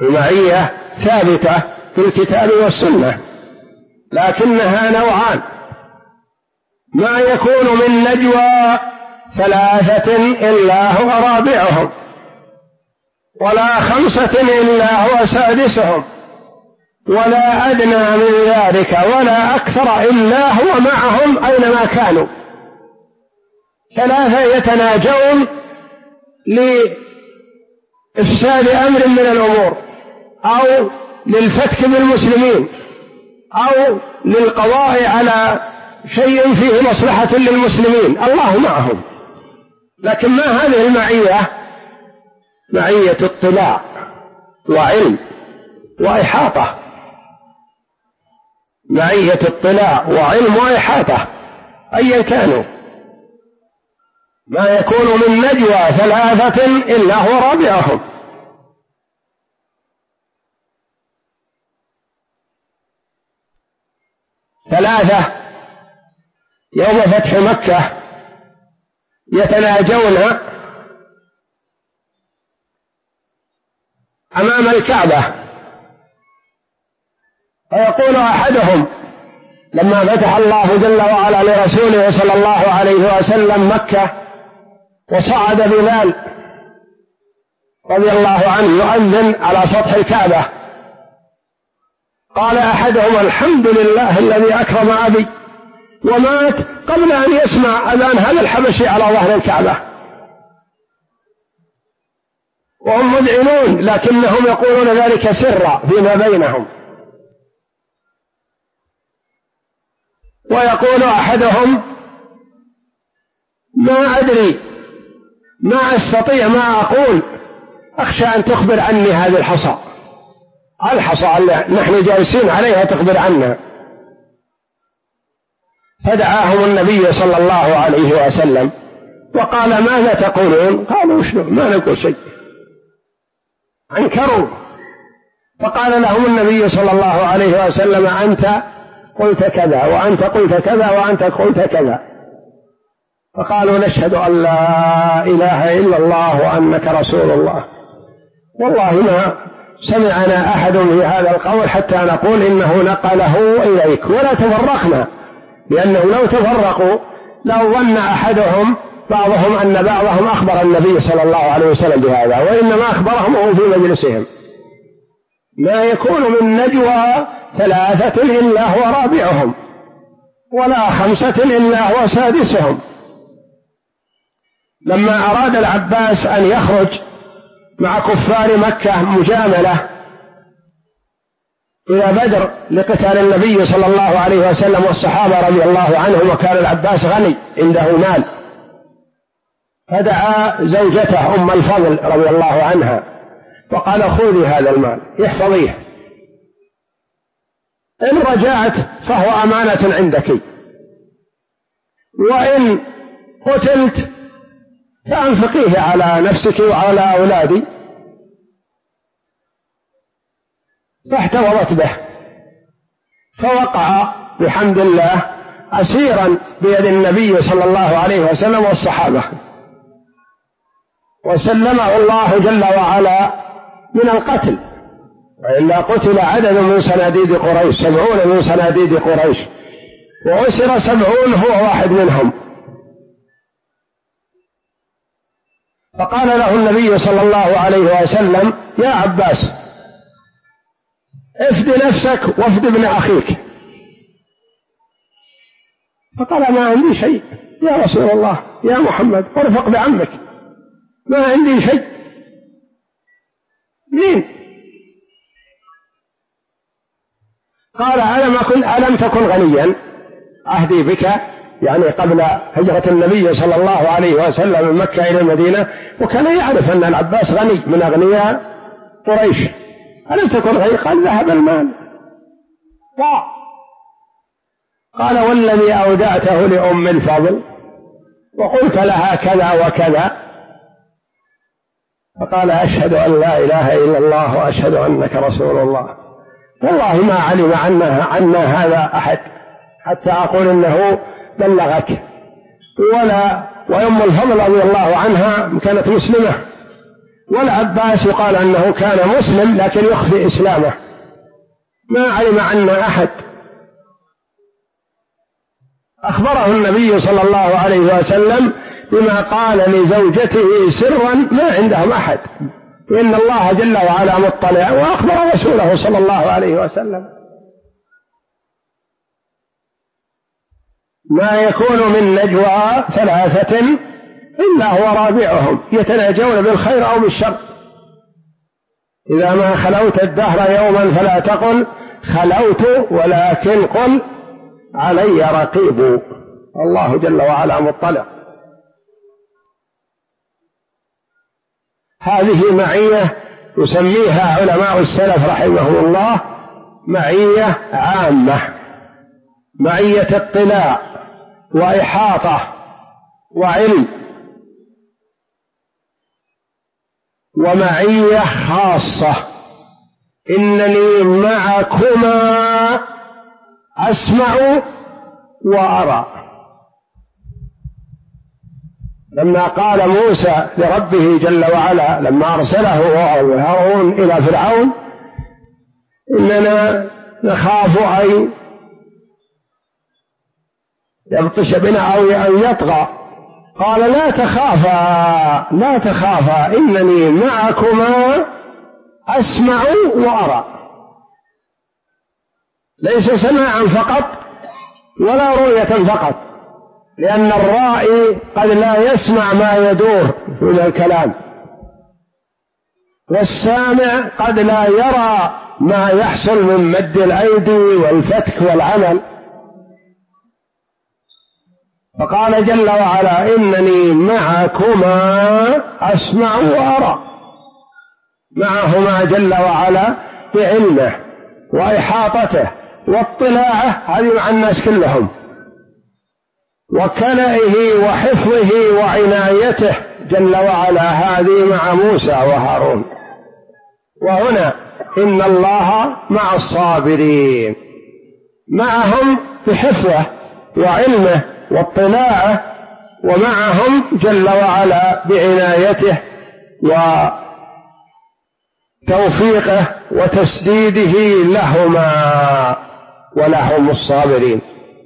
المعية ثابتة في الكتاب والسنة، لكنها نوعان: ما يكون من نجوى 3 إلا هو رابعهم، ولا 5 إلا هو سادسهم، ولا أدنى من ذلك ولا أكثر إلا هو معهم أينما كانوا. 3 يتناجون لإفساد أمر من الأمور، أو للفتك بالمسلمين، أو للقضاء على شيء فيه مصلحة للمسلمين، الله معهم. لكن ما هذه المعية؟ معية اطلاع وعلم وإحاطة، معية اطلاع وعلم وإحاطة أيا كانوا. ما يكون من نجوى 3 إلا هو رابعهم. ثلاثة يوم فتح مكة يتناجون أمام الكعبة، فيقول أحدهم لما فتح الله جل وعلا لرسوله صلى الله عليه وسلم مكة وصعد بلال رضي الله عنه يؤذن على سطح الكعبة، قال أحدهم: الحمد لله الذي أكرم أبي ومات قبل أن يسمع أذان هذا الحبشي على ظهر الكعبة. وهم مذعنون، لكنهم يقولون ذلك سرا فيما بينهم. ويقول أحدهم: ما أدري، ما أستطيع ما أقول، أخشى أن تخبر عني هذه الحصى، الحصى اللي نحن جالسين عليها تخبر عنا. فدعاهم النبي صلى الله عليه وسلم وقال: ماذا تقولون؟ قالوا: شنو؟ ما نقول شيء. أنكروا. فقال لهم النبي صلى الله عليه وسلم: أنت قلت كذا، وأنت قلت كذا، وأنت قلت كذا. فقالوا: نشهد أن لا إله إلا الله وأنك رسول الله، والله ما سمعنا أحد في هذا القول حتى نقول إنه نقله إليك، ولا تفرقنا، لأنه لو تفرقوا لو ظن أحدهم بعضهم أن بعضهم أخبر النبي صلى الله عليه وسلم بهذا، وإنما أخبرهم وهو في مجلسهم. ما يكون من نجوى 3 إلا هو رابعهم، ولا 5 إلا هو سادسهم. لما أراد العباس أن يخرج مع كفار مكة مجاملة إلى بدر لقتال النبي صلى الله عليه وسلم والصحابة رضي الله عنهم، وكان العباس غني عنده مال، فدعا زوجته أم الفضل رضي الله عنها وقال: خذي هذا المال احفظيه، إن رجعت فهو أمانة عندك، وإن قتلت فأنفقيه على نفسك وعلى أولادي. فاحتفظت به، فوقع بحمد الله أسيرا بيد النبي صلى الله عليه وسلم والصحابة، وسلمه الله جل وعلا من القتل، وإلا قتل عدد من صناديد قريش، 70 من صناديد قريش، وأسر 70 هو واحد منهم. فقال له النبي صلى الله عليه وسلم: يا عباس، افد نفسك وافد ابن أخيك. فقال: ما عندي شيء يا رسول الله، يا محمد، ارفق بعمك، ما عندي شيء. مين؟ قال: ألم تكن غنيا أهدي بك، يعني قبل هجرة النبي صلى الله عليه وسلم من مكة إلى المدينة، وكان يعرف أن العباس غني من أغنياء قريش. ألم تكن غني؟ قال: ذهب المال. قال: والذي أودعته لأم الفضل وقلت لها كذا وكذا. فقال: أشهد أن لا إله إلا الله وأشهد أنك رسول الله، والله ما علم عنا هذا أحد حتى أقول إنه بلغك. وأم الفضل رضي الله عنها كانت مسلمة، والعباس يقال أنه كان مسلم لكن يخفي إسلامه، ما علم عنه أحد. أخبره النبي صلى الله عليه وسلم بما قال لزوجته سرا ما عندهم أحد، إن الله جل وعلا مطلع، وأخبر رسوله صلى الله عليه وسلم. ما يكون من نجوى ثلاثة إلا هو رابعهم يتناجون بالخير أو بالشر. إذا ما خلوت الدهر يوما فلا تقل خلوت، ولكن قل علي رقيب، الله جل وعلا مطلع. هذه معية يسميها علماء السلف رحمهم الله معية عامة، معية اطلاع وإحاطة وعلم، ومعية خاصة إنني معكما أسمع وأرى. لما قال موسى لربه جل وعلا لما أرسله هارون إلى فرعون إننا نخاف أن يبطش بنا أو أن يطغى، قال لا تخافا إنني معكما أسمع وأرى. ليس سماعا فقط ولا رؤية فقط، لأن الرائي قد لا يسمع ما يدور من الكلام، والسامع قد لا يرى ما يحصل من مد الأيدي والفتك والعمل. فقال جل وعلا إنني معكما أسمع وأرى، معهما جل وعلا بعلمه وإحاطته واطلاعه، هذه مع الناس كلهم، وكلئه وحفظه وعنايته جل وعلا، هذه مع موسى وهارون. وهنا إن الله مع الصابرين، معهم بحفظه وعلمه واطلاعه، ومعهم جل وعلا بعنايته وتوفيقه وتسديده لهما ولهم الصابرين.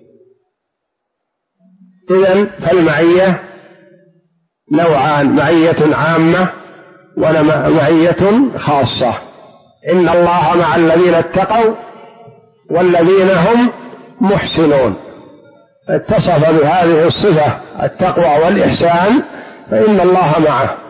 إذن فالمعية نوعان، معية عامة ومعية خاصة. إن الله مع الذين اتقوا والذين هم محسنون، اتصف بهذه الصفة التقوى والإحسان فإن الله معه.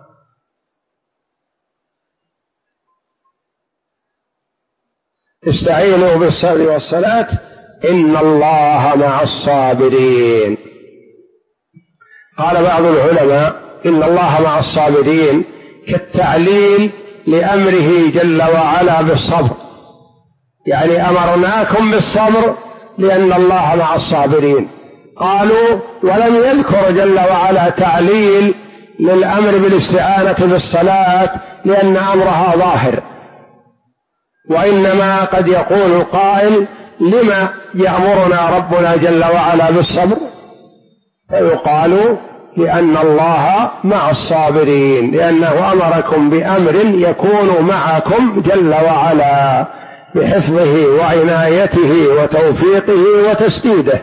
استعينوا بالصبر والصلاة إن الله مع الصابرين. قال بعض العلماء إن الله مع الصابرين كالتعليل لأمره جل وعلا بالصبر، يعني أمرناكم بالصبر لأن الله مع الصابرين. قالوا ولم يذكر جل وعلا تعليل للأمر بالاستعانة بالصلاة لأن أمرها ظاهر، وإنما قد يقول القائل لما يأمرنا ربنا جل وعلا بالصبر، فيقال لأن الله مع الصابرين، لأنه أمركم بأمر يكون معكم جل وعلا بحفظه وعنايته وتوفيقه وتسديده.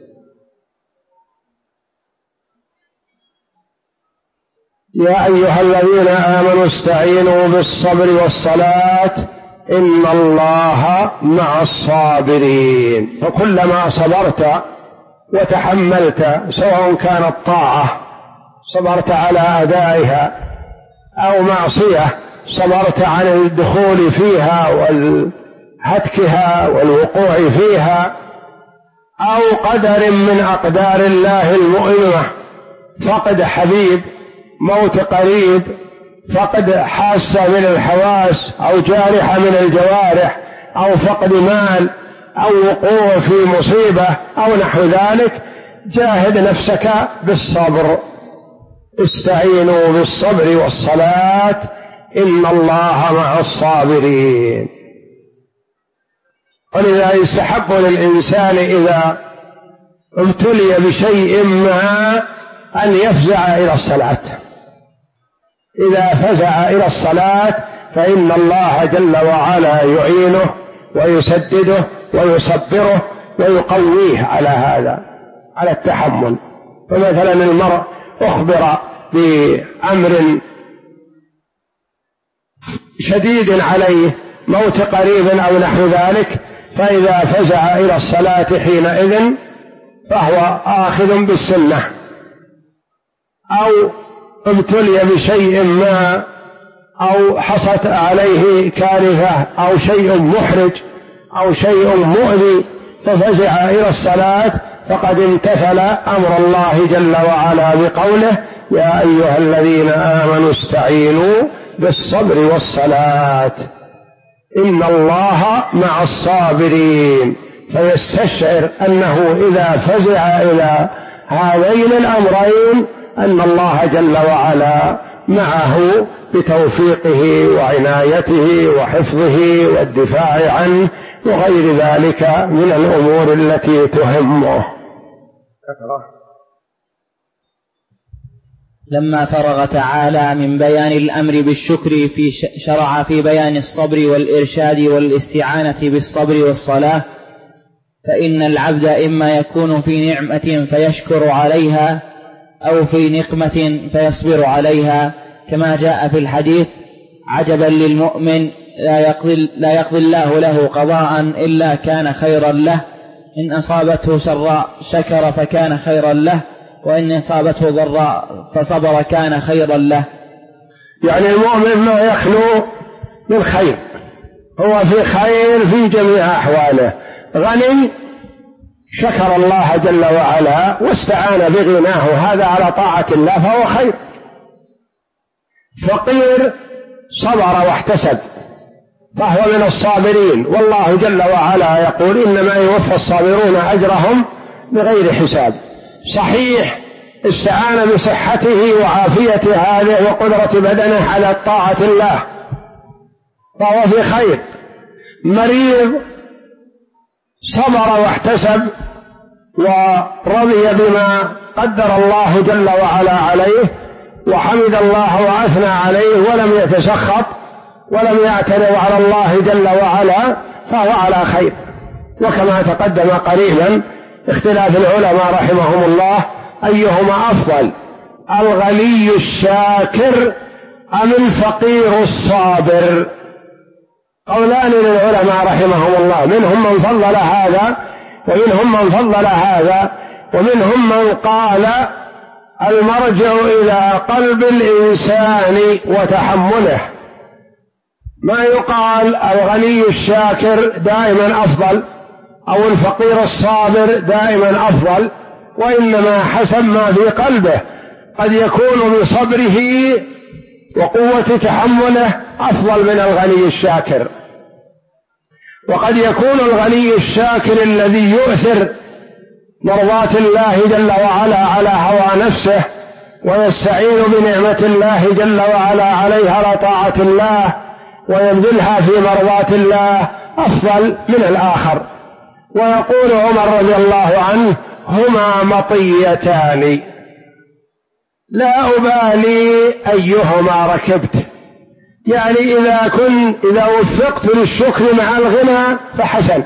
يا أيها الذين آمنوا استعينوا بالصبر والصلاة إن الله مع الصابرين. فكلما صبرت وتحملت سواء كانت طاعة صبرت على أدائها أو معصية صبرت عن الدخول فيها والهتكها والوقوع فيها، أو قدر من أقدار الله المؤلمة، فقد حبيب، موت قريب، فقد حاسة من الحواس أو جارحة من الجوارح، أو فقد مال، أو وقوع في مصيبة أو نحو ذلك، جاهد نفسك بالصبر. استعينوا بالصبر والصلاة إن الله مع الصابرين. ولذا يستحب للإنسان إذا ابتلي بشيء ما أن يفزع إلى الصلاة، إذا فزع إلى الصلاة فإن الله جل وعلا يعينه ويسدده ويصبره ويقويه على هذا، على التحمل. فمثلا المرء أخبر بأمر شديد عليه، موت قريب أو نحو ذلك، فإذا فزع إلى الصلاة حينئذ فهو آخذ بالسنة، أو ابتلي بشيء ما، أو حصلت عليه كارثة أو شيء محرج أو شيء مؤذي ففزع إلى الصلاة فقد امتثل أمر الله جل وعلا بقوله: يا أيها الذين آمنوا استعينوا بالصبر والصلاة إن الله مع الصابرين. فيستشعر أنه إذا فزع إلى هذين الأمرين أن الله جل وعلا معه بتوفيقه وعنايته وحفظه والدفاع عنه وغير ذلك من الأمور التي تهمه. لما فرغ تعالى من بيان الأمر بالشكر شرع في بيان الصبر والإرشاد والاستعانة بالصبر والصلاة. فإن العبد إما يكون في نعمة فيشكر عليها أو في نقمة فيصبر عليها، كما جاء في الحديث: عجبا للمؤمن لا يقضي الله له قضاء إلا كان خيرا له، إن أصابته سراء شكر فكان خيرا له، وإن أصابته ضراء فصبر كان خيرا له. يعني المؤمن ما يخلو من خير، هو في خير في جميع أحواله. غني شكر الله جل وعلا واستعان بغناه، هذا على طاعة الله فهو خير. فقير صبر واحتسب فهو من الصابرين، والله جل وعلا يقول: إنما يوفى الصابرون أجرهم بغير حساب. صحيح استعان بصحته وعافية هذه وقدرة بدنه على طاعة الله فهو في خير. مريض صبر واحتسب ورضي بما قدر الله جل وعلا عليه وحمد الله وأثنى عليه ولم يتسخط ولم يعترض على الله جل وعلا فهو على خير. وكما تقدم قريبا اختلاف العلماء رحمهم الله أيهما أفضل: الغني الشاكر أم الفقير الصابر؟ قولان للعلماء رحمهم الله، منهم من فضل هذا ومنهم من فضل هذا، ومنهم من قال المرجع إلى قلب الإنسان وتحمله. ما يقال الغني الشاكر دائما أفضل أو الفقير الصابر دائما أفضل، وإنما حسب ما في قلبه. قد يكون بصبره وقوة تحمله أفضل من الغني الشاكر، وقد يكون الغني الشاكر الذي يؤثر مرضاة الله جل وعلا على هوى نفسه ويستعين بنعمة الله جل وعلا عليها على طاعة الله ويبذلها في مرضاة الله أفضل من الآخر. ويقول عمر رضي الله عنه: هما مطيتان لا أبالي أيهما ركبت. يعني إذا وفقت للشكر مع الغنى فحسن،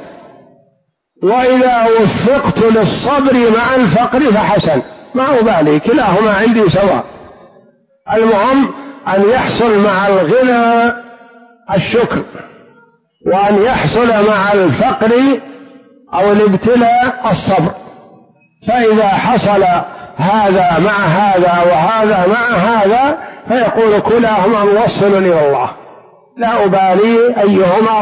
وإذا وفقت للصبر مع الفقر فحسن، ما أبالي، كلاهما عندي سواء. المهم أن يحصل مع الغنى الشكر، وأن يحصل مع الفقر أو الابتلاء الصبر. فإذا حصل هذا مع هذا وهذا مع هذا فيقول كلاهما موصل إلى الله، لا أبالي أيهما